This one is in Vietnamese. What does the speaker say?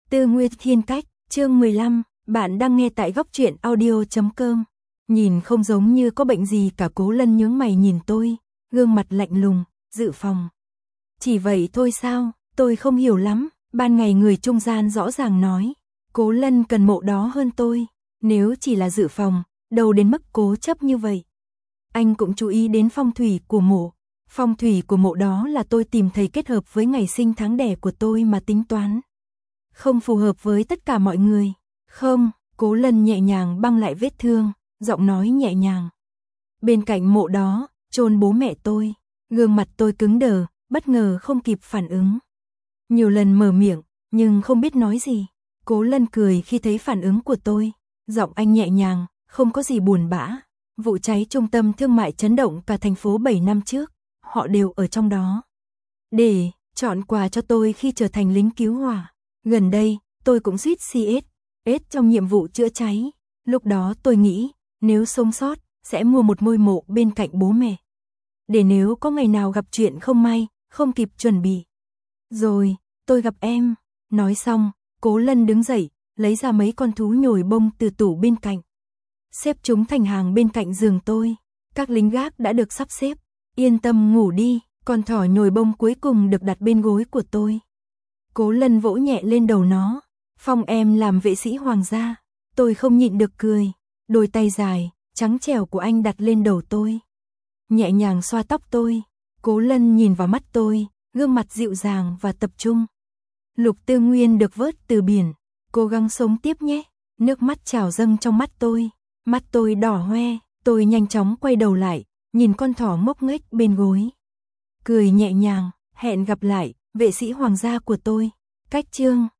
Tư Nguyệt Thiên Cách, chương 15, bạn đang nghe tại góc truyện audio.com. Nhìn không giống như có bệnh gì cả. Cố Lân nhướng mày nhìn tôi, gương mặt lạnh lùng. Dự phòng. Chỉ vậy thôi sao, tôi không hiểu lắm. Ban ngày người trung gian rõ ràng nói, Cố Lân cần mộ đó hơn tôi. Nếu chỉ là dự phòng, đâu đến mức cố chấp như vậy. Anh cũng chú ý đến phong thủy của mộ. Phong thủy của mộ đó là tôi tìm thấy kết hợp với ngày sinh tháng đẻ của tôi mà tính toán. Không phù hợp với tất cả mọi người. Không, Cố Lân nhẹ nhàng băng lại vết thương, giọng nói nhẹ nhàng. Bên cạnh mộ đó, chôn bố mẹ tôi. Gương mặt tôi cứng đờ, bất ngờ không kịp phản ứng. Nhiều lần mở miệng, nhưng không biết nói gì. Cố Lân cười khi thấy phản ứng của tôi. Giọng anh nhẹ nhàng, không có gì buồn bã. Vụ cháy trung tâm thương mại chấn động cả thành phố 7 năm trước. Họ đều ở trong đó. Để chọn quà cho tôi khi trở thành lính cứu hỏa. Gần đây, tôi cũng suýt CS trong nhiệm vụ chữa cháy. Lúc đó tôi nghĩ, nếu sống sót, sẽ mua một ngôi mộ bên cạnh bố mẹ. Để nếu có ngày nào gặp chuyện không may, không kịp chuẩn bị. Rồi, tôi gặp em. Nói xong, Cố Lân đứng dậy, lấy ra mấy con thú nhồi bông từ tủ bên cạnh. Xếp chúng thành hàng bên cạnh giường tôi. Các lính gác đã được sắp xếp. Yên tâm ngủ đi, con thỏ nhồi bông cuối cùng được đặt bên gối của tôi. Cố Lân vỗ nhẹ lên đầu nó. Phong em làm vệ sĩ hoàng gia. Tôi không nhịn được cười. Đôi tay dài, trắng trẻo của anh đặt lên đầu tôi. Nhẹ nhàng xoa tóc tôi. Cố Lân nhìn vào mắt tôi, gương mặt dịu dàng và tập trung. Lục Tư Nguyên được vớt từ biển. Cố gắng sống tiếp nhé. Nước mắt trào dâng trong mắt tôi. Mắt tôi đỏ hoe. Tôi nhanh chóng quay đầu lại, nhìn con thỏ ngốc nghếch bên gối. Cười nhẹ nhàng, hẹn gặp lại, vệ sĩ hoàng gia của tôi. Cách chương